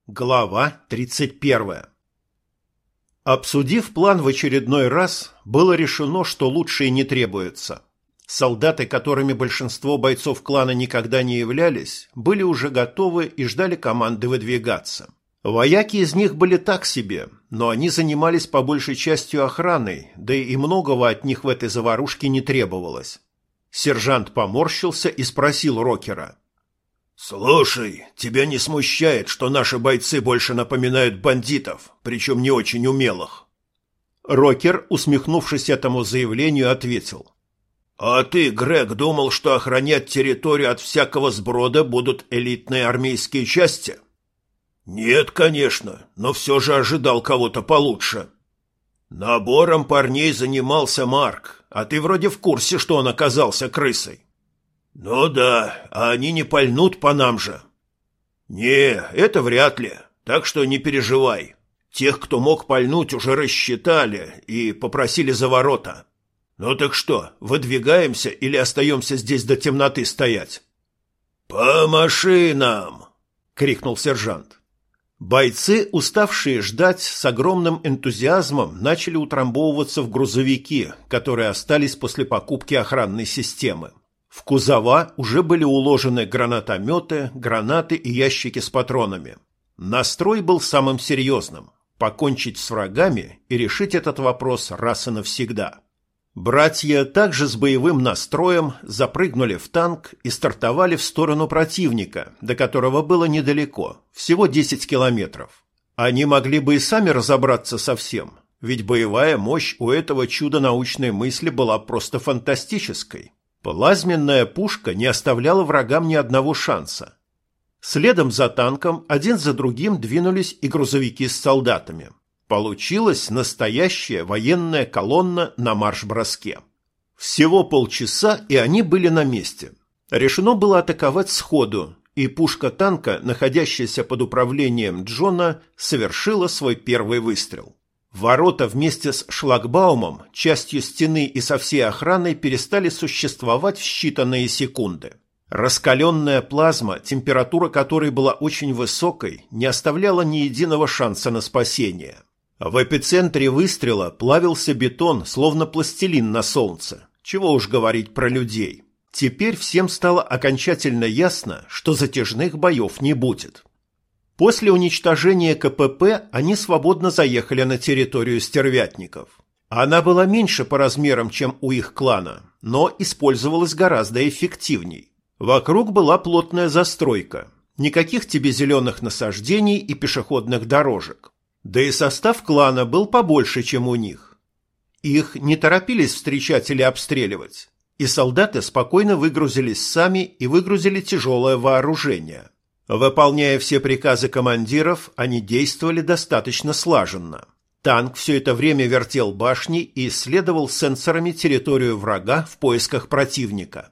Глава 31. Обсудив план в очередной раз, было решено, что лучше и не требуется. Солдаты, которыми большинство бойцов клана никогда не являлись, были уже готовы и ждали команды выдвигаться. Вояки из них были так себе, но они занимались по большей частью охраной, да и многого от них в этой заварушке не требовалось. Сержант поморщился и спросил Рокера: «Слушай, тебя не смущает, что наши бойцы больше напоминают бандитов, причем не очень умелых?» Рокер, усмехнувшись этому заявлению, ответил: «А ты, Грег, думал, что охранять территорию от всякого сброда будут элитные армейские части?» «Нет, конечно, но все же ожидал кого-то получше». «Набором парней занимался Марк, а ты вроде в курсе, что он оказался крысой». «Ну да, а они не пальнут по нам же». «Не, это вряд ли, так что не переживай. Тех, кто мог пальнуть, уже рассчитали и попросили за ворота. Ну так что, выдвигаемся или остаемся здесь до темноты стоять?» «По машинам!» — крикнул сержант. Бойцы, уставшие ждать, с огромным энтузиазмом начали утрамбовываться в грузовики, которые остались после покупки охранной системы. В кузова уже были уложены гранатометы, гранаты и ящики с патронами. Настрой был самым серьезным – покончить с врагами и решить этот вопрос раз и навсегда. Братья также с боевым настроем запрыгнули в танк и стартовали в сторону противника, до которого было недалеко, всего 10 километров. Они могли бы и сами разобраться со всем, ведь боевая мощь у этого чуда научной мысли была просто фантастической. Плазменная пушка не оставляла врагам ни одного шанса. Следом за танком один за другим двинулись и грузовики с солдатами. Получилась настоящая военная колонна на марш-броске. Всего полчаса, и они были на месте. Решено было атаковать сходу, и пушка танка, находящаяся под управлением Джона, совершила свой первый выстрел. Ворота вместе с шлагбаумом, частью стены и со всей охраной перестали существовать в считанные секунды. Раскаленная плазма, температура которой была очень высокой, не оставляла ни единого шанса на спасение. В эпицентре выстрела плавился бетон, словно пластилин на солнце. Чего уж говорить про людей. Теперь всем стало окончательно ясно, что затяжных боев не будет. После уничтожения КПП они свободно заехали на территорию стервятников. Она была меньше по размерам, чем у их клана, но использовалась гораздо эффективней. Вокруг была плотная застройка, никаких тебе зеленых насаждений и пешеходных дорожек. Да и состав клана был побольше, чем у них. Их не торопились встречать или обстреливать, и солдаты спокойно выгрузились сами и выгрузили тяжелое вооружение. Выполняя все приказы командиров, они действовали достаточно слаженно. Танк все это время вертел башни и исследовал сенсорами территорию врага в поисках противника.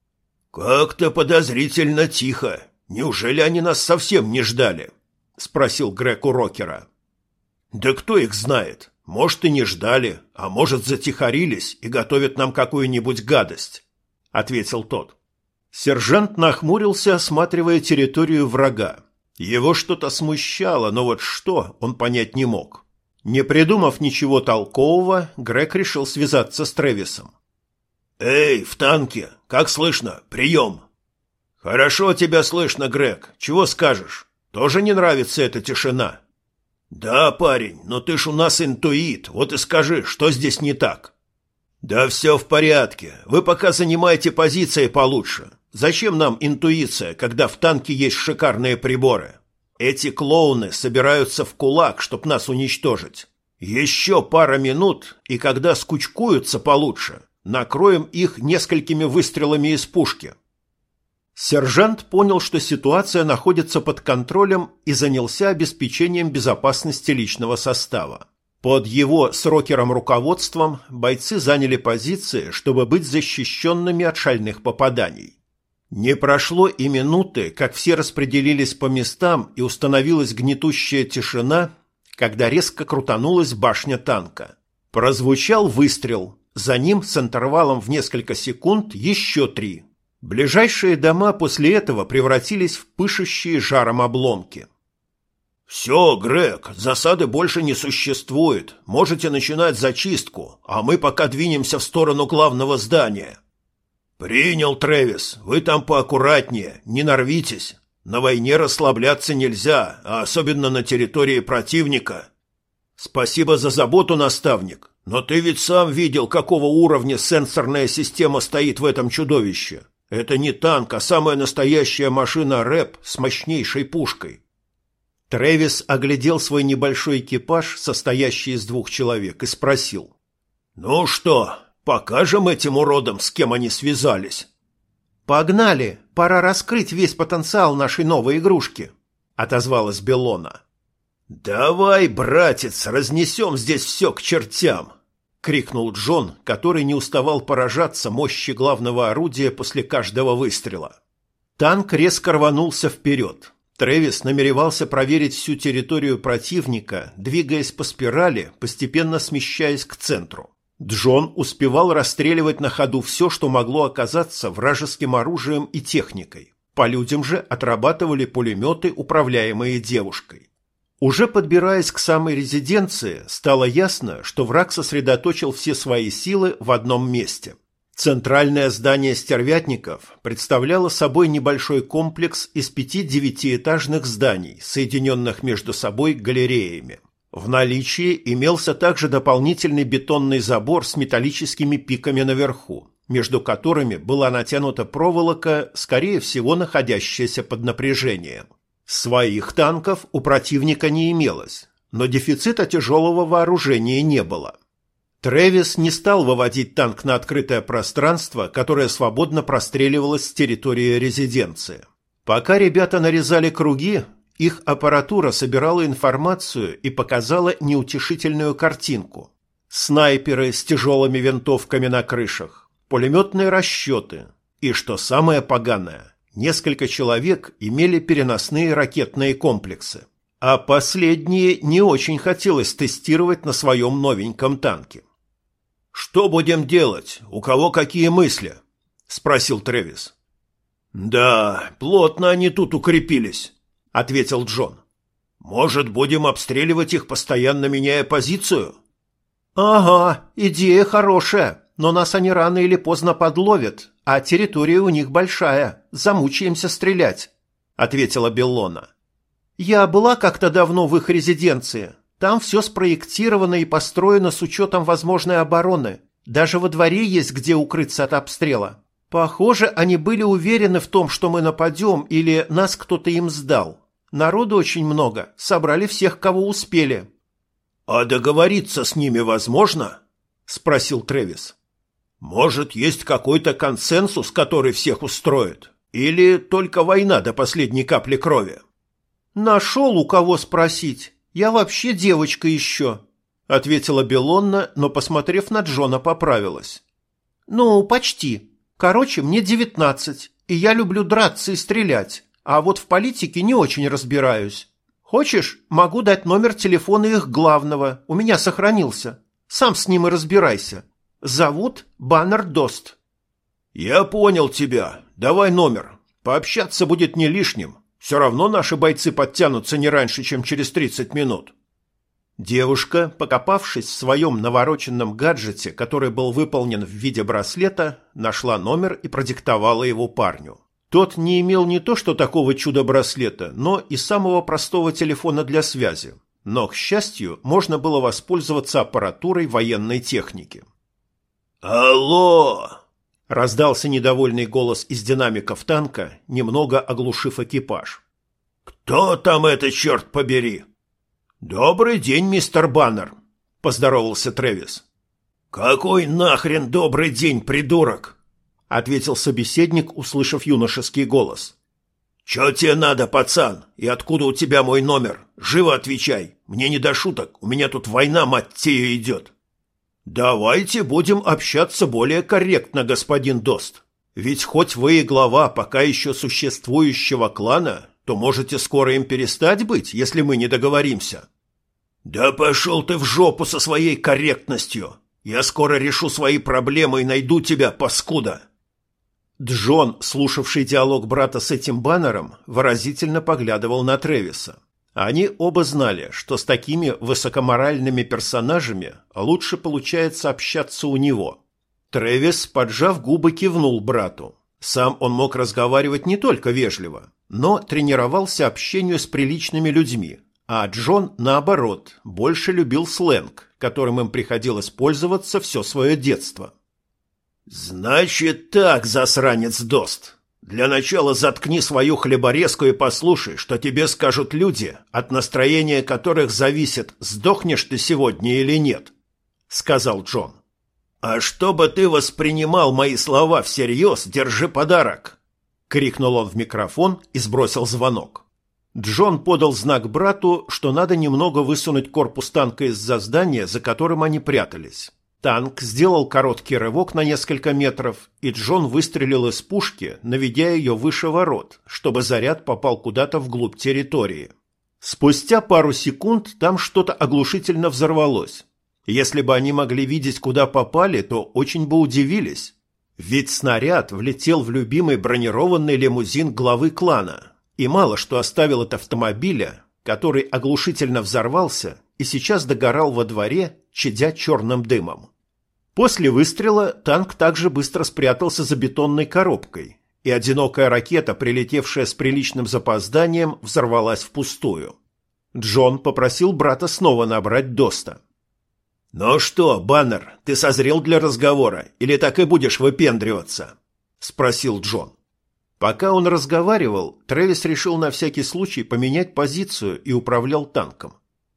«Как-то подозрительно тихо. Неужели они нас совсем не ждали?» – спросил Грег у Рокера. «Да кто их знает? Может, и не ждали, а может, затихарились и готовят нам какую-нибудь гадость», – ответил тот. Сержант нахмурился, осматривая территорию врага. Его что-то смущало, но вот что, он понять не мог. Не придумав ничего толкового, Грег решил связаться с Трэвисом. «Эй, в танке! Как слышно? Прием!» «Хорошо тебя слышно, Грег. Чего скажешь? Тоже не нравится эта тишина?» «Да, парень, но ты ж у нас интуит, вот и скажи, что здесь не так?» «Да все в порядке. Вы пока занимаете позиции получше. Зачем нам интуиция, когда в танке есть шикарные приборы? Эти клоуны собираются в кулак, чтоб нас уничтожить. Еще пара минут, и когда скучкуются получше, накроем их несколькими выстрелами из пушки». Сержант понял, что ситуация находится под контролем, и занялся обеспечением безопасности личного состава. Под его с Рокером руководством бойцы заняли позиции, чтобы быть защищенными от шальных попаданий. Не прошло и минуты, как все распределились по местам и установилась гнетущая тишина, когда резко крутанулась башня танка. Прозвучал выстрел, за ним с интервалом в несколько секунд еще 3. Ближайшие дома после этого превратились в пышущие жаром обломки. «Все, Грег, засады больше не существует. Можете начинать зачистку, а мы пока двинемся в сторону главного здания». «Принял, Трэвис. Вы там поаккуратнее, не нарвитесь. На войне расслабляться нельзя, а особенно на территории противника». «Спасибо за заботу, наставник. Но ты ведь сам видел, какого уровня сенсорная система стоит в этом чудовище. Это не танк, а самая настоящая машина рэп с мощнейшей пушкой». Трэвис оглядел свой небольшой экипаж, состоящий из 2 человек, и спросил. «Ну что, покажем этим уродам, с кем они связались?» «Погнали! Пора раскрыть весь потенциал нашей новой игрушки», — отозвалась Беллона. «Давай, братец, разнесем здесь все к чертям!» — крикнул Джон, который не уставал поражаться мощи главного орудия после каждого выстрела. Танк резко рванулся вперед. Трэвис намеревался проверить всю территорию противника, двигаясь по спирали, постепенно смещаясь к центру. Джон успевал расстреливать на ходу все, что могло оказаться вражеским оружием и техникой. По людям же отрабатывали пулеметы, управляемые девушкой. Уже подбираясь к самой резиденции, стало ясно, что враг сосредоточил все свои силы в одном месте. Центральное здание стервятников представляло собой небольшой комплекс из 5 девятиэтажных зданий, соединенных между собой галереями. В наличии имелся также дополнительный бетонный забор с металлическими пиками наверху, между которыми была натянута проволока, скорее всего, находящаяся под напряжением. Своих танков у противника не имелось, но дефицита тяжелого вооружения не было. Трэвис не стал выводить танк на открытое пространство, которое свободно простреливалось с территории резиденции. Пока ребята нарезали круги, их аппаратура собирала информацию и показала неутешительную картинку. Снайперы с тяжелыми винтовками на крышах, пулеметные расчеты и, что самое поганое, несколько человек имели переносные ракетные комплексы. А последние не очень хотелось тестировать на своем новеньком танке. «Что будем делать? У кого какие мысли?» – спросил Трэвис. «Да, плотно они тут укрепились», – ответил Джон. «Может, будем обстреливать их, постоянно меняя позицию?» «Ага, идея хорошая, но нас они рано или поздно подловят, а территория у них большая, замучаемся стрелять», – ответила Беллона. «Я была как-то давно в их резиденции. Там все спроектировано и построено с учетом возможной обороны. Даже во дворе есть где укрыться от обстрела. Похоже, они были уверены в том, что мы нападем или нас кто-то им сдал. Народу очень много, собрали всех, кого успели». «А договориться с ними возможно?» – спросил Трэвис. «Может, есть какой-то консенсус, который всех устроит? Или только война до последней капли крови?» «Нашел у кого спросить. Я вообще девочка еще», — ответила Беллонна, но, посмотрев на Джона, поправилась. «Ну, почти. Короче, мне 19, и я люблю драться и стрелять, а вот в политике не очень разбираюсь. Хочешь, могу дать номер телефона их главного, у меня сохранился. Сам с ним и разбирайся. Зовут Баннер Дост». «Я понял тебя. Давай номер. Пообщаться будет не лишним. Все равно наши бойцы подтянутся не раньше, чем через 30 минут». Девушка, покопавшись в своем навороченном гаджете, который был выполнен в виде браслета, нашла номер и продиктовала его парню. Тот не имел не то что такого чудо-браслета, но и самого простого телефона для связи. Но, к счастью, можно было воспользоваться аппаратурой военной техники. «Алло!» — раздался недовольный голос из динамиков танка, немного оглушив экипаж. «Кто там это, черт побери?» «Добрый день, мистер Баннер», — поздоровался Трэвис. «Какой нахрен добрый день, придурок?» — ответил собеседник, услышав юношеский голос. «Чё тебе надо, пацан? И откуда у тебя мой номер? Живо отвечай. Мне не до шуток. У меня тут война, мать тею, идет». «Давайте будем общаться более корректно, господин Дост. Ведь хоть вы и глава пока еще существующего клана, то можете скоро им перестать быть, если мы не договоримся». «Да пошел ты в жопу со своей корректностью. Я скоро решу свои проблемы и найду тебя, паскуда». Джон, слушавший диалог брата с этим Баннером, выразительно поглядывал на Трэвиса. Они оба знали, что с такими высокоморальными персонажами лучше получается общаться у него. Трэвис, поджав губы, кивнул брату. Сам он мог разговаривать не только вежливо, но тренировался общению с приличными людьми, а Джон, наоборот, больше любил сленг, которым им приходилось пользоваться все свое детство. «Значит так, засранец Дост. Для начала заткни свою хлеборезку и послушай, что тебе скажут люди, от настроения которых зависит, сдохнешь ты сегодня или нет», — сказал Джон. «А чтобы ты воспринимал мои слова всерьез, держи подарок», — крикнул он в микрофон и сбросил звонок. Джон подал знак брату, что надо немного высунуть корпус танка из-за здания, за которым они прятались. Танк сделал короткий рывок на несколько метров, и Джон выстрелил из пушки, наведя ее выше ворот, чтобы заряд попал куда-то вглубь территории. Спустя пару секунд там что-то оглушительно взорвалось. Если бы они могли видеть, куда попали, то очень бы удивились. Ведь снаряд влетел в любимый бронированный лимузин главы клана, и мало что оставил от автомобиля, который оглушительно взорвался и сейчас догорал во дворе, чадя черным дымом. После выстрела танк также быстро спрятался за бетонной коробкой, и одинокая ракета, прилетевшая с приличным запозданием, взорвалась впустую. Джон попросил брата снова набрать Доста. «Ну что, Баннер, ты созрел для разговора или так и будешь выпендриваться?» – спросил Джон. Пока он разговаривал, Трэвис решил на всякий случай поменять позицию и управлял танком.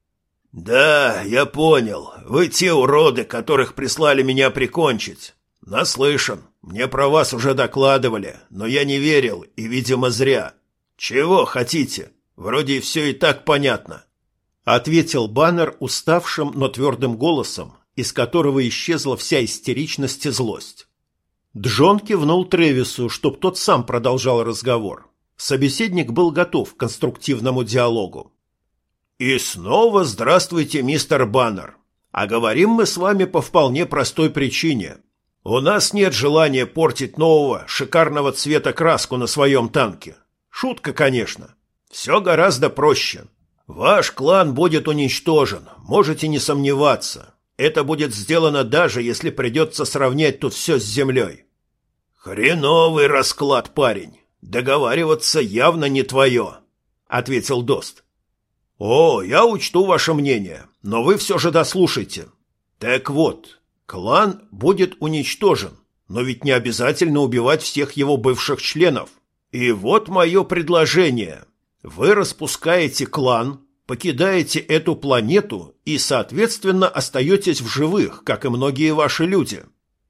«Да, я понял. Вы те уроды, которых прислали меня прикончить. Наслышан. Мне про вас уже докладывали, но я не верил, и, видимо, зря. Чего хотите? Вроде и все и так понятно», — ответил Баннер уставшим, но твердым голосом, из которого исчезла вся истеричность и злость. Джон кивнул Трэвису, чтоб тот сам продолжал разговор. Собеседник был готов к конструктивному диалогу. «И снова здравствуйте, мистер Баннер. А говорим мы с вами по вполне простой причине. У нас нет желания портить нового, шикарного цвета краску на своем танке. Шутка, конечно. Все гораздо проще. Ваш клан будет уничтожен, можете не сомневаться. Это будет сделано даже, если придется сравнять тут все с землей». «Хреновый расклад, парень. Договариваться явно не твое», — ответил Дост. «О, я учту ваше мнение, но вы все же дослушайте. Так вот, клан будет уничтожен, но ведь не обязательно убивать всех его бывших членов. И вот мое предложение. Вы распускаете клан, покидаете эту планету и, соответственно, остаетесь в живых, как и многие ваши люди».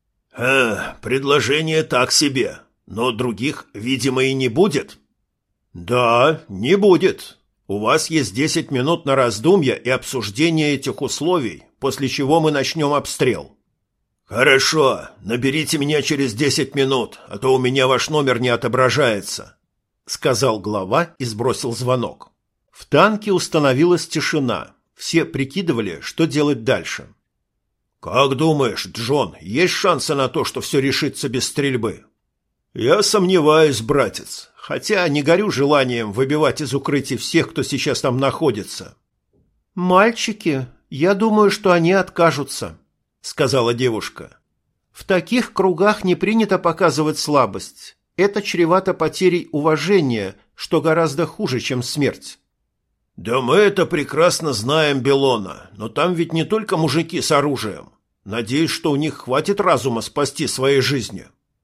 Предложение так себе, но других, видимо, и не будет. «Да, не будет. У вас есть 10 минут на раздумье и обсуждение этих условий, после чего мы начнем обстрел». «Хорошо, наберите меня через 10 минут, а то у меня ваш номер не отображается», — сказал глава и сбросил звонок. В танке установилась тишина. Все прикидывали, что делать дальше. «Как думаешь, Джон, есть шансы на то, что все решится без стрельбы?» «Я сомневаюсь, братец, хотя не горю желанием выбивать из укрытий всех, кто сейчас там находится». «Мальчики, я думаю, что они откажутся», — сказала девушка. «В таких кругах не принято показывать слабость. Это чревато потерей уважения, что гораздо хуже, чем смерть». «Да мы это прекрасно знаем, Белона, но там ведь не только мужики с оружием. Надеюсь, что у них хватит разума спасти свои жизни».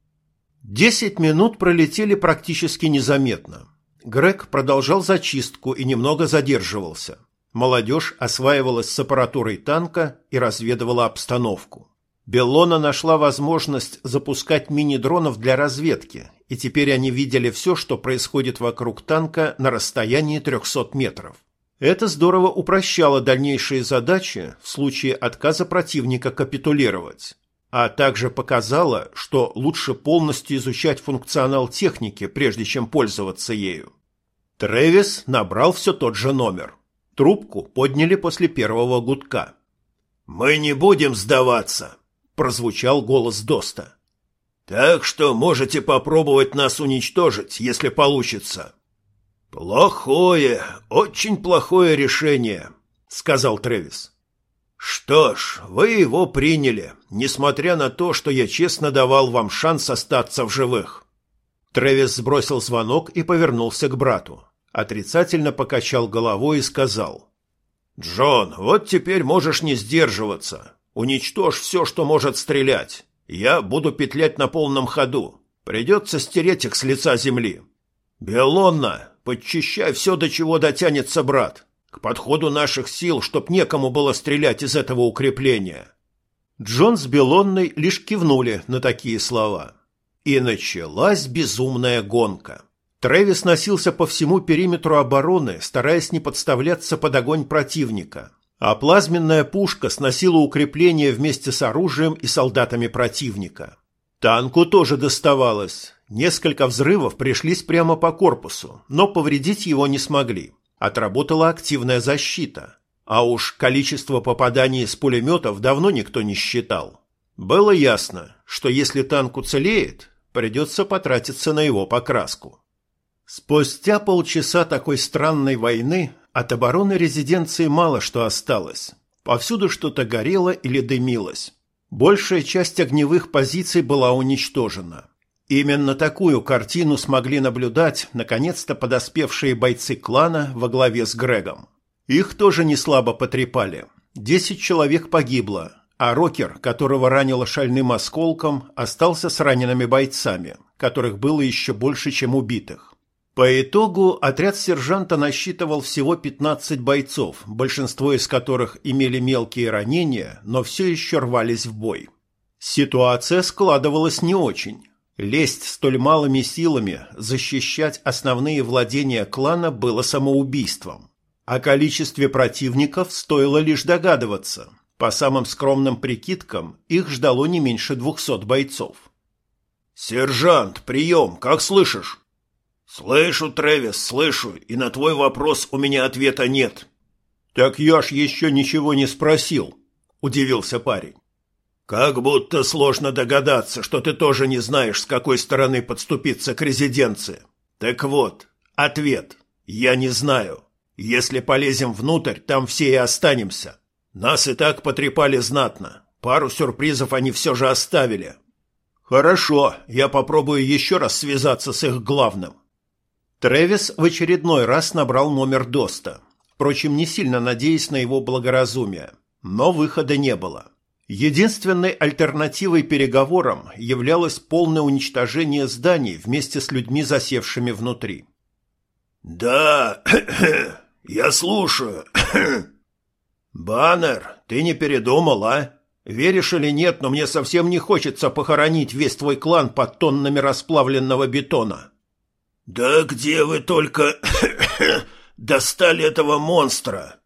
10 минут пролетели практически незаметно. Грег продолжал зачистку и немного задерживался. Молодежь осваивалась с аппаратурой танка и разведывала обстановку. Беллона нашла возможность запускать мини-дронов для разведки, и теперь они видели все, что происходит вокруг танка на расстоянии 300 метров. Это здорово упрощало дальнейшие задачи в случае отказа противника капитулировать, а также показало, что лучше полностью изучать функционал техники, прежде чем пользоваться ею. Трэвис набрал все тот же номер. Трубку подняли после первого гудка. «Мы не будем сдаваться», — прозвучал голос Доста. «Так что можете попробовать нас уничтожить, если получится». «Плохое, очень плохое решение», — сказал Трэвис. «Что ж, вы его приняли, несмотря на то, что я честно давал вам шанс остаться в живых». Трэвис сбросил звонок и повернулся к брату. Отрицательно покачал головой и сказал: «Джон, вот теперь можешь не сдерживаться. Уничтожь все, что может стрелять. Я буду петлять на полном ходу. Придется стереть их с лица земли. Белонна, подчищай все, до чего дотянется брат. К подходу наших сил, чтоб некому было стрелять из этого укрепления». Джон с Белонной лишь кивнули на такие слова. И началась безумная гонка. Трэвис носился по всему периметру обороны, стараясь не подставляться под огонь противника, а плазменная пушка сносила укрепление вместе с оружием и солдатами противника. Танку тоже доставалось. Несколько взрывов пришлись прямо по корпусу, но повредить его не смогли. Отработала активная защита. А уж количество попаданий из пулеметов давно никто не считал. Было ясно, что если танк уцелеет, придется потратиться на его покраску. Спустя полчаса такой странной войны от обороны резиденции мало что осталось. Повсюду что-то горело или дымилось. Большая часть огневых позиций была уничтожена. Именно такую картину смогли наблюдать наконец-то подоспевшие бойцы клана во главе с Грегом. Их тоже не слабо потрепали. 10 человек погибло, а Рокер, которого ранило шальным осколком, остался с ранеными бойцами, которых было еще больше, чем убитых. По итогу отряд сержанта насчитывал всего 15 бойцов, большинство из которых имели мелкие ранения, но все еще рвались в бой. Ситуация складывалась не очень. Лезть столь малыми силами, защищать основные владения клана было самоубийством. О количестве противников стоило лишь догадываться. По самым скромным прикидкам, их ждало не меньше 200 бойцов. «Сержант, прием, как слышишь?» «Слышу, Трэвис, слышу, и на твой вопрос у меня ответа нет». «Так я ж еще ничего не спросил», — удивился парень. «Как будто сложно догадаться, что ты тоже не знаешь, с какой стороны подступиться к резиденции. Так вот, ответ. Я не знаю. Если полезем внутрь, там все и останемся. Нас и так потрепали знатно. Пару сюрпризов они все же оставили». «Хорошо, я попробую еще раз связаться с их главным». Трэвис в очередной раз набрал номер Доста, впрочем, не сильно надеясь на его благоразумие, но выхода не было. Единственной альтернативой переговорам являлось полное уничтожение зданий вместе с людьми, засевшими внутри. «Да, я слушаю. Баннер, ты не передумал, а? Веришь или нет, но мне совсем не хочется похоронить весь твой клан под тоннами расплавленного бетона». «Да где вы только достали этого монстра?»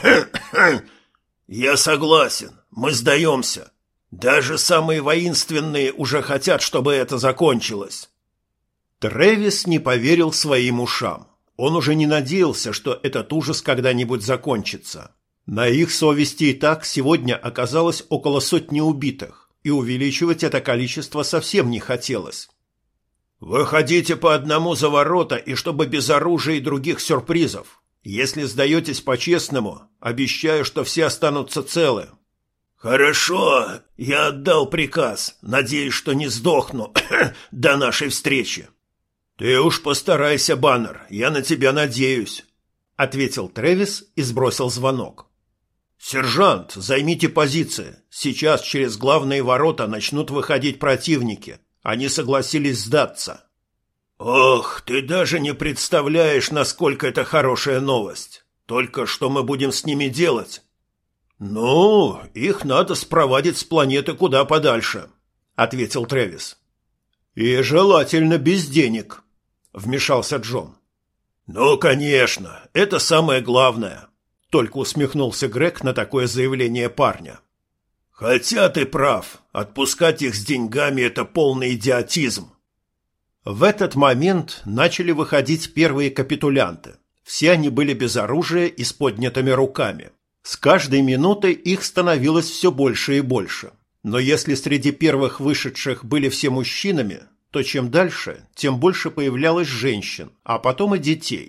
«Я согласен, мы сдаемся. Даже самые воинственные уже хотят, чтобы это закончилось». Трэвис не поверил своим ушам. Он уже не надеялся, что этот ужас когда-нибудь закончится. На их совести и так сегодня оказалось около 100 убитых, и увеличивать это количество совсем не хотелось. «Выходите по одному за ворота, и чтобы без оружия и других сюрпризов. Если сдаетесь по-честному, обещаю, что все останутся целы». «Хорошо, я отдал приказ. Надеюсь, что не сдохну до нашей встречи». «Ты уж постарайся, Баннер, я на тебя надеюсь», — ответил Трэвис и сбросил звонок. «Сержант, займите позиции. Сейчас через главные ворота начнут выходить противники. Они согласились сдаться». «Ох, ты даже не представляешь, насколько это хорошая новость. Только что мы будем с ними делать?» «Ну, их надо спровадить с планеты куда подальше», — ответил Трэвис. «И желательно без денег», — вмешался Джон. «Ну, конечно, это самое главное», — только усмехнулся Грег на такое заявление парня. «Хотя ты прав, отпускать их с деньгами – это полный идиотизм». В этот момент начали выходить первые капитулянты. Все они были без оружия и с поднятыми руками. С каждой минутой их становилось все больше и больше. Но если среди первых вышедших были все мужчинами, то чем дальше, тем больше появлялось женщин, а потом и детей.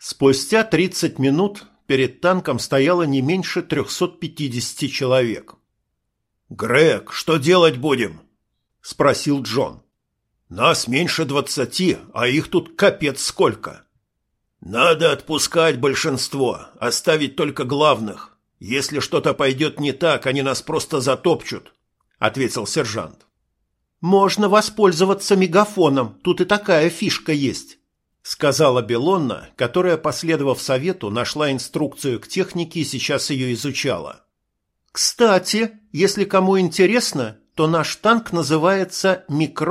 Спустя 30 минут перед танком стояло не меньше 350 человек. «Грег, что делать будем?» – спросил Джон. «Нас меньше 20, а их тут капец сколько». «Надо отпускать большинство, оставить только главных. Если что-то пойдет не так, они нас просто затопчут», – ответил сержант. «Можно воспользоваться мегафоном, тут и такая фишка есть», – сказала Белонна, которая, последовав совету, нашла инструкцию к технике и сейчас ее изучала. «Кстати, если кому интересно, то наш танк называется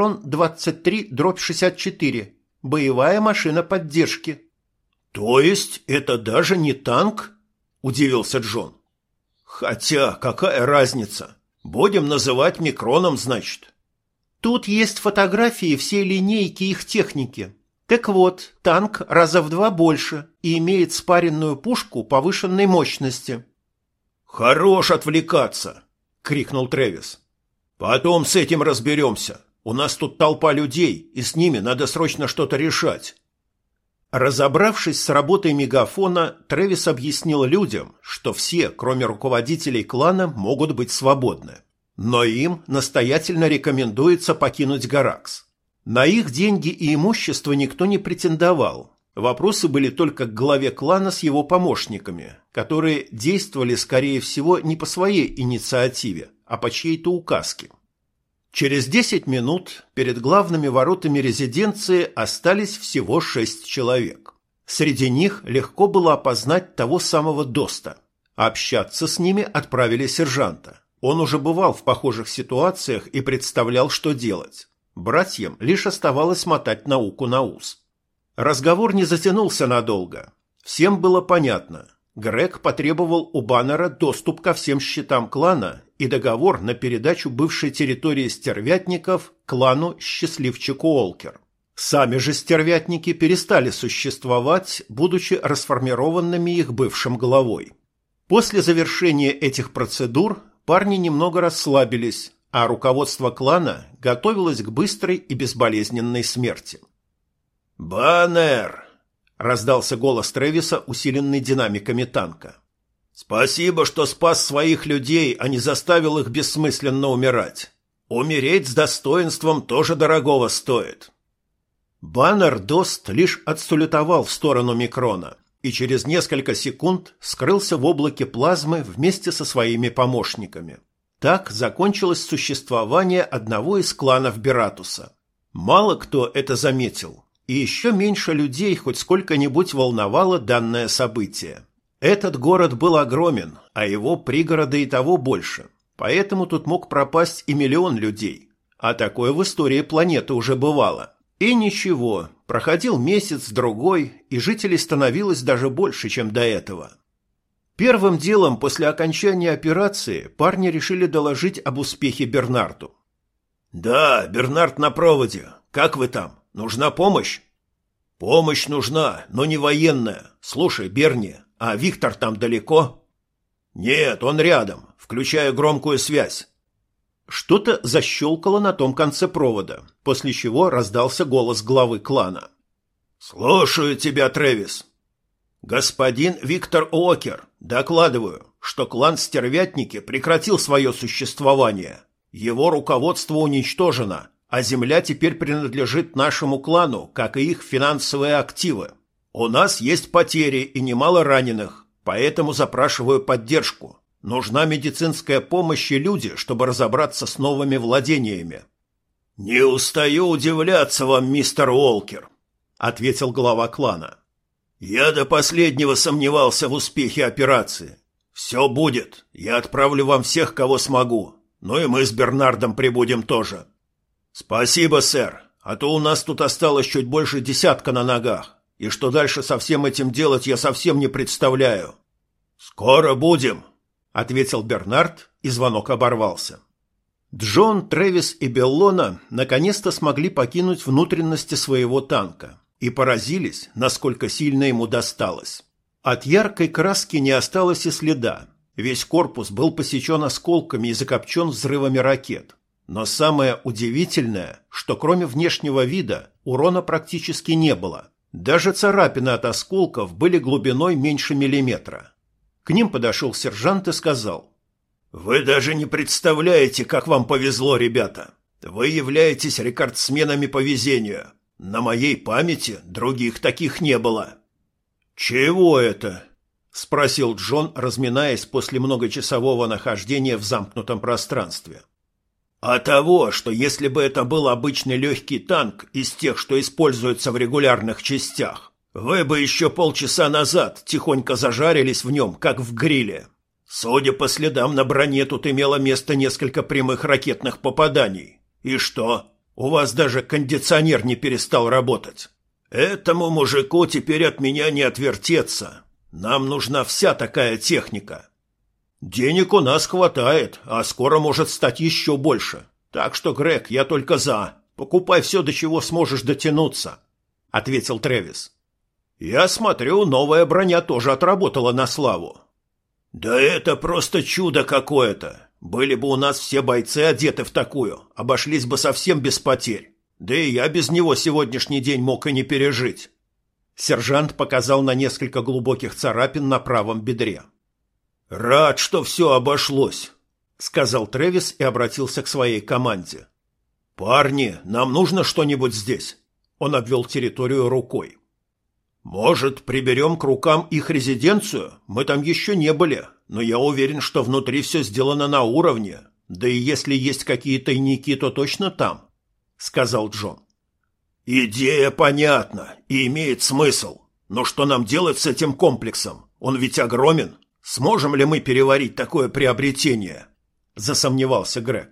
Микрон-23-64, боевая машина поддержки». «То есть это даже не танк?» – удивился Джон. «Хотя какая разница? Будем называть Микроном, значит». «Тут есть фотографии всей линейки их техники. Так вот, танк раза в 2 больше и имеет спаренную пушку повышенной мощности». «Хорош отвлекаться!» – крикнул Трэвис. «Потом с этим разберемся. У нас тут толпа людей, и с ними надо срочно что-то решать». Разобравшись с работой мегафона, Трэвис объяснил людям, что все, кроме руководителей клана, могут быть свободны. Но им настоятельно рекомендуется покинуть Гаракс. На их деньги и имущество никто не претендовал. Вопросы были только к главе клана с его помощниками, которые действовали, скорее всего, не по своей инициативе, а по чьей-то указке. Через 10 минут перед главными воротами резиденции остались всего 6 человек. Среди них легко было опознать того самого Доста. Общаться с ними отправили сержанта. Он уже бывал в похожих ситуациях и представлял, что делать. Братьям лишь оставалось мотать науку на ус. Разговор не затянулся надолго. Всем было понятно. Грег потребовал у Баннера доступ ко всем счетам клана и договор на передачу бывшей территории стервятников клану Счастливчику Олкер. Сами же стервятники перестали существовать, будучи расформированными их бывшим главой. После завершения этих процедур парни немного расслабились, а руководство клана готовилось к быстрой и безболезненной смерти. «Баннер!» – раздался голос Трэвиса, усиленный динамиками танка. «Спасибо, что спас своих людей, а не заставил их бессмысленно умирать. Умереть с достоинством тоже дорогого стоит». Баннер Дост лишь отсалютовал в сторону Микрона и через несколько секунд скрылся в облаке плазмы вместе со своими помощниками. Так закончилось существование одного из кланов Бератуса. Мало кто это заметил, и еще меньше людей хоть сколько-нибудь волновало данное событие. Этот город был огромен, а его пригороды и того больше, поэтому тут мог пропасть и 1 миллион людей, а такое в истории планеты уже бывало. И ничего, проходил месяц-другой, и жителей становилось даже больше, чем до этого. Первым делом после окончания операции парни решили доложить об успехе Бернарду. «Да, Бернард на проводе. Как вы там? Нужна помощь?» «Помощь нужна, но не военная. Слушай, Берни, а Виктор там далеко?» «Нет, он рядом. Включаю громкую связь». Что-то защелкало на том конце провода, после чего раздался голос главы клана. «Слушаю тебя, Трэвис». «Господин Виктор Уокер, докладываю, что клан Стервятники прекратил свое существование. Его руководство уничтожено, а земля теперь принадлежит нашему клану, как и их финансовые активы. У нас есть потери и немало раненых, поэтому запрашиваю поддержку. Нужна медицинская помощь и люди, чтобы разобраться с новыми владениями». «Не устаю удивляться вам, мистер Уолкер», — ответил глава клана. «Я до последнего сомневался в успехе операции. Все будет. Я отправлю вам всех, кого смогу. Ну и мы с Бернардом прибудем тоже». «Спасибо, сэр. А то у нас тут осталось чуть больше 10 на ногах. И что дальше со всем этим делать, я совсем не представляю». «Скоро будем», — ответил Бернард, и звонок оборвался. Джон, Трэвис и Беллона наконец-то смогли покинуть внутренности своего танка и поразились, насколько сильно ему досталось. От яркой краски не осталось и следа. Весь корпус был посечен осколками и закопчен взрывами ракет. Но самое удивительное, что кроме внешнего вида урона практически не было. Даже царапины от осколков были глубиной меньше миллиметра. К ним подошел сержант и сказал: «Вы даже не представляете, как вам повезло, ребята. Вы являетесь рекордсменами по везению. На моей памяти других таких не было». «Чего это?» – спросил Джон, разминаясь после многочасового нахождения в замкнутом пространстве. «А того, что если бы это был обычный легкий танк из тех, что используются в регулярных частях, вы бы еще полчаса назад тихонько зажарились в нем, как в гриле. Судя по следам на броне, тут имело место несколько прямых ракетных попаданий. И что? У вас даже кондиционер не перестал работать. Этому мужику теперь от меня не отвертеться. Нам нужна вся такая техника. Денег у нас хватает, а скоро может стать еще больше. Так что, Грег, я только за. Покупай все, до чего сможешь дотянуться», — ответил Трэвис. «Я смотрю, новая броня тоже отработала на славу». «Да это просто чудо какое-то. Были бы у нас все бойцы одеты в такую, обошлись бы совсем без потерь. Да и я без него сегодняшний день мог и не пережить». Сержант показал на несколько глубоких царапин на правом бедре. «Рад, что все обошлось», — сказал Трэвис и обратился к своей команде. «Парни, нам нужно что-нибудь здесь?» Он обвел территорию рукой. «Может, приберем к рукам их резиденцию? Мы там еще не были, но я уверен, что внутри все сделано на уровне. Да и если есть какие тайники, то точно там», — сказал Джон. «Идея понятна и имеет смысл. Но что нам делать с этим комплексом? Он ведь огромен. Сможем ли мы переварить такое приобретение?» — засомневался Грег.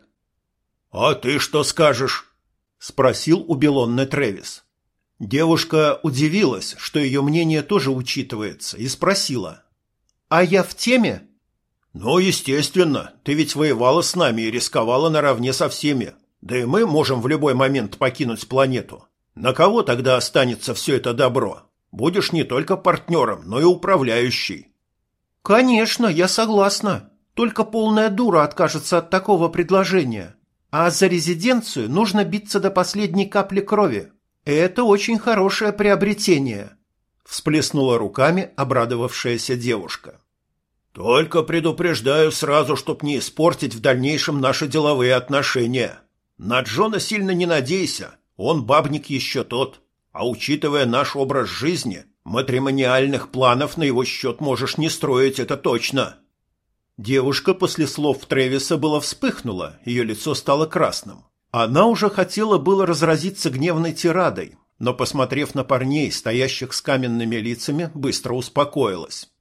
«А ты что скажешь?» — спросил у Белонны Трэвис. Девушка удивилась, что ее мнение тоже учитывается, и спросила: «А я в теме?» «Ну, естественно, ты ведь воевала с нами и рисковала наравне со всеми. Да и мы можем в любой момент покинуть планету. На кого тогда останется все это добро? Будешь не только партнером, но и управляющей». «Конечно, я согласна. Только полная дура откажется от такого предложения. А за резиденцию нужно биться до последней капли крови. Это очень хорошее приобретение», — всплеснула руками обрадовавшаяся девушка. «Только предупреждаю сразу, чтоб не испортить в дальнейшем наши деловые отношения. На Джона сильно не надейся, он бабник еще тот. А учитывая наш образ жизни, матримониальных планов на его счет можешь не строить, это точно». Девушка после слов Трэвиса была вспыхнула, ее лицо стало красным. Она уже хотела было разразиться гневной тирадой, но, посмотрев на парней, стоящих с каменными лицами, быстро успокоилась.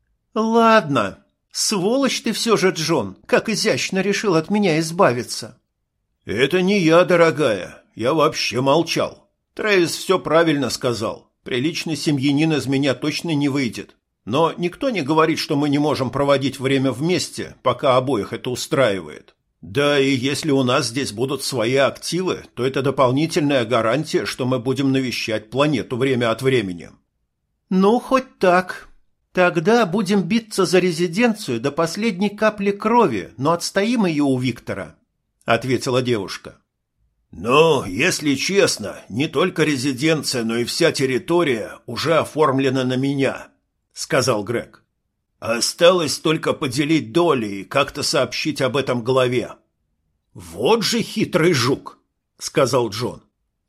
«Ладно, сволочь ты все же, Джон, как изящно решил от меня избавиться». «Это не я, дорогая, я вообще молчал. Трэвис все правильно сказал. Приличный семьянин из меня точно не выйдет. Но никто не говорит, что мы не можем проводить время вместе, пока обоих это устраивает. Да и если у нас здесь будут свои активы, то это дополнительная гарантия, что мы будем навещать планету время от времени». «Ну, хоть так. Тогда будем биться за резиденцию до последней капли крови, но отстоим ее у Виктора», — ответила девушка. «Ну, если честно, не только резиденция, но и вся территория уже оформлена на меня», — сказал Грег. «Осталось только поделить доли и как-то сообщить об этом главе». «Вот же хитрый жук», — сказал Джон.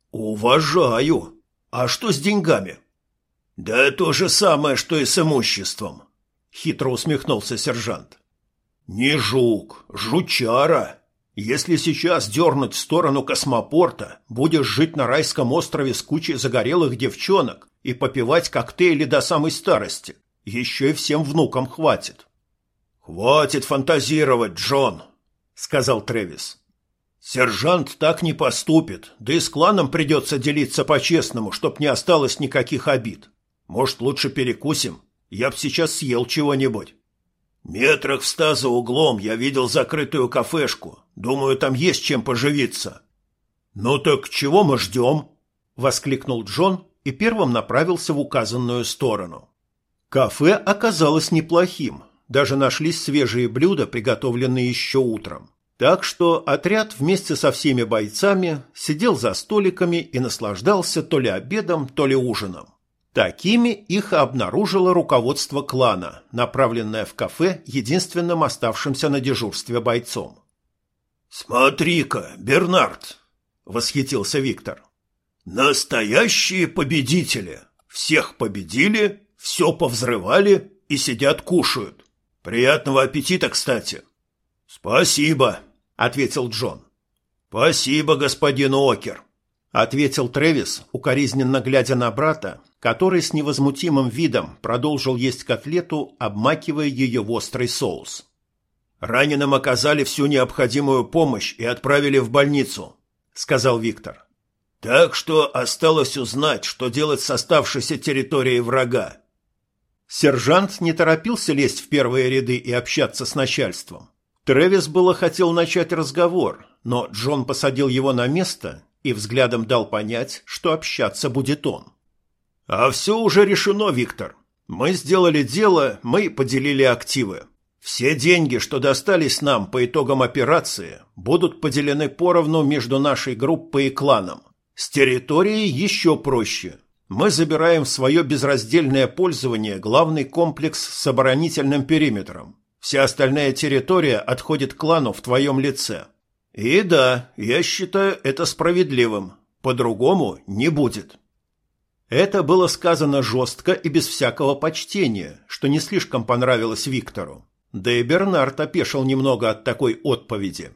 «Уважаю. А что с деньгами?» «Да то же самое, что и с имуществом», — хитро усмехнулся сержант. «Не жук, жучара. Если сейчас дернуть в сторону космопорта, будешь жить на райском острове с кучей загорелых девчонок и попивать коктейли до самой старости. Еще и всем внукам хватит». «Хватит фантазировать, Джон», — сказал Трэвис. «Сержант так не поступит, да и с кланом придется делиться по-честному, чтоб не осталось никаких обид. Может, лучше перекусим? Я б сейчас съел чего-нибудь». «Метрах в 100 за углом я видел закрытую кафешку. Думаю, там есть чем поживиться». «Ну так чего мы ждем?» — воскликнул Джон и первым направился в указанную сторону. Кафе оказалось неплохим, даже нашлись свежие блюда, приготовленные еще утром. Так что отряд вместе со всеми бойцами сидел за столиками и наслаждался то ли обедом, то ли ужином. Такими их обнаружило руководство клана, направленное в кафе единственным оставшимся на дежурстве бойцом. «Смотри-ка, Бернард!» — восхитился Виктор. «Настоящие победители! Всех победили, все повзрывали и сидят кушают. Приятного аппетита, кстати!» «Спасибо!» — ответил Джон. «Спасибо, господин Окер!» — ответил Трэвис, укоризненно глядя на брата, который с невозмутимым видом продолжил есть котлету, обмакивая ее в острый соус. «Раненым оказали всю необходимую помощь и отправили в больницу», — сказал Виктор. «Так что осталось узнать, что делать с оставшейся территорией врага». Сержант не торопился лезть в первые ряды и общаться с начальством. Трэвис было хотел начать разговор, но Джон посадил его на место и взглядом дал понять, что общаться будет он. «А все уже решено, Виктор. Мы сделали дело, мы поделили активы. Все деньги, что достались нам по итогам операции, будут поделены поровну между нашей группой и кланом. С территорией еще проще. Мы забираем в свое безраздельное пользование главный комплекс с оборонительным периметром. Вся остальная территория отходит клану в твоем лице. И да, я считаю это справедливым. По-другому не будет». Это было сказано жестко и без всякого почтения, что не слишком понравилось Виктору. Да и Бернард опешил немного от такой отповеди.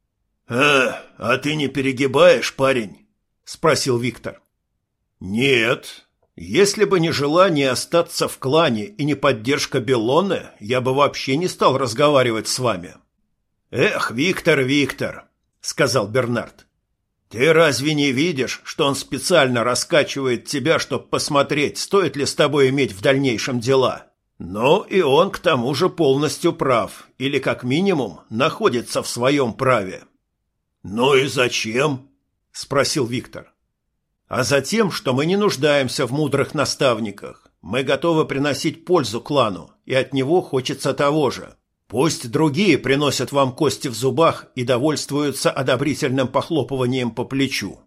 А ты не перегибаешь, парень?» – спросил Виктор. «Нет. Если бы не желание остаться в клане и не поддержка Беллоне, я бы вообще не стал разговаривать с вами». «Эх, Виктор», – сказал Бернард. «Ты разве не видишь, что он специально раскачивает тебя, чтобы посмотреть, стоит ли с тобой иметь в дальнейшем дела? Ну и он к тому же полностью прав, или как минимум находится в своем праве». «Ну и зачем?» – спросил Виктор. «А затем, что мы не нуждаемся в мудрых наставниках. Мы готовы приносить пользу клану, и от него хочется того же. Пусть другие приносят вам кости в зубах и довольствуются одобрительным похлопыванием по плечу».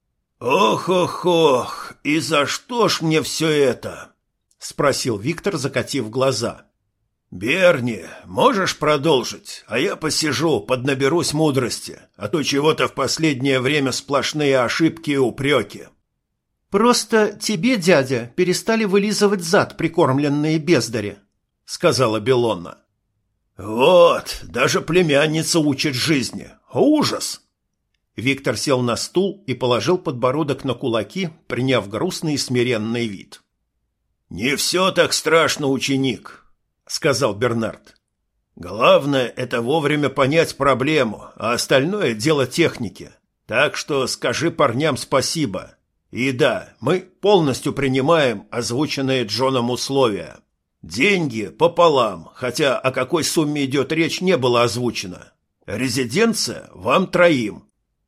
«Ох, и за что ж мне все это?» — спросил Виктор, закатив глаза. «Берни, можешь продолжить, а я посижу, поднаберусь мудрости, а то чего-то в последнее время сплошные ошибки и упреки». «Просто тебе, дядя, перестали вылизывать зад прикормленные бездари», — сказала Беллона. «Вот, даже племянница учит жизни. Ужас!» Виктор сел на стул и положил подбородок на кулаки, приняв грустный и смиренный вид. «Не все так страшно, ученик», — сказал Бернард. «Главное — это вовремя понять проблему, а остальное — дело техники. Так что скажи парням спасибо. И да, мы полностью принимаем озвученные Джоном условия. Деньги пополам, хотя о какой сумме идет речь не было озвучено. Резиденция вам троим».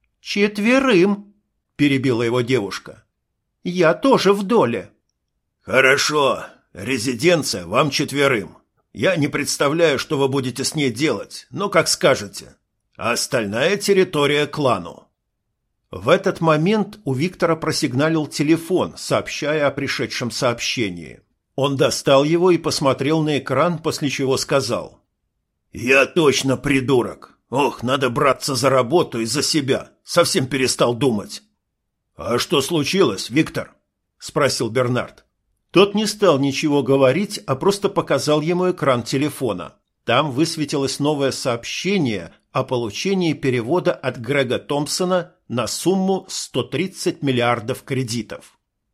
«4», — перебила его девушка. «Я тоже в доле». «Хорошо, резиденция вам 4. Я не представляю, что вы будете с ней делать, но как скажете. А остальная территория клану». В этот момент у Виктора просигналил телефон, сообщая о пришедшем сообщении. Он достал его и посмотрел на экран, после чего сказал: «Я точно придурок. Ох, надо браться за работу и за себя. Совсем перестал думать». «А что случилось, Виктор?» – спросил Бернард. Тот не стал ничего говорить, а просто показал ему экран телефона. Там высветилось новое сообщение о получении перевода от Грега Томпсона на сумму 130 миллиардов кредитов.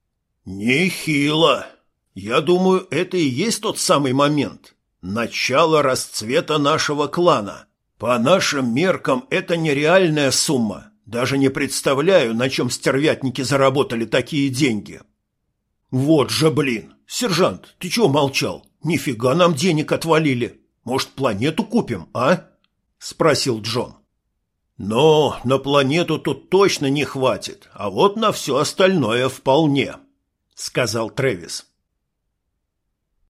«Нехило. Я думаю, это и есть тот самый момент. Начало расцвета нашего клана. По нашим меркам это нереальная сумма. Даже не представляю, на чем стервятники заработали такие деньги». «Вот же, блин! Сержант, ты чего молчал? Нифига нам денег отвалили. Может, планету купим, а?» – спросил Джон. «Но на планету тут точно не хватит, а вот на все остальное вполне», – сказал Трэвис.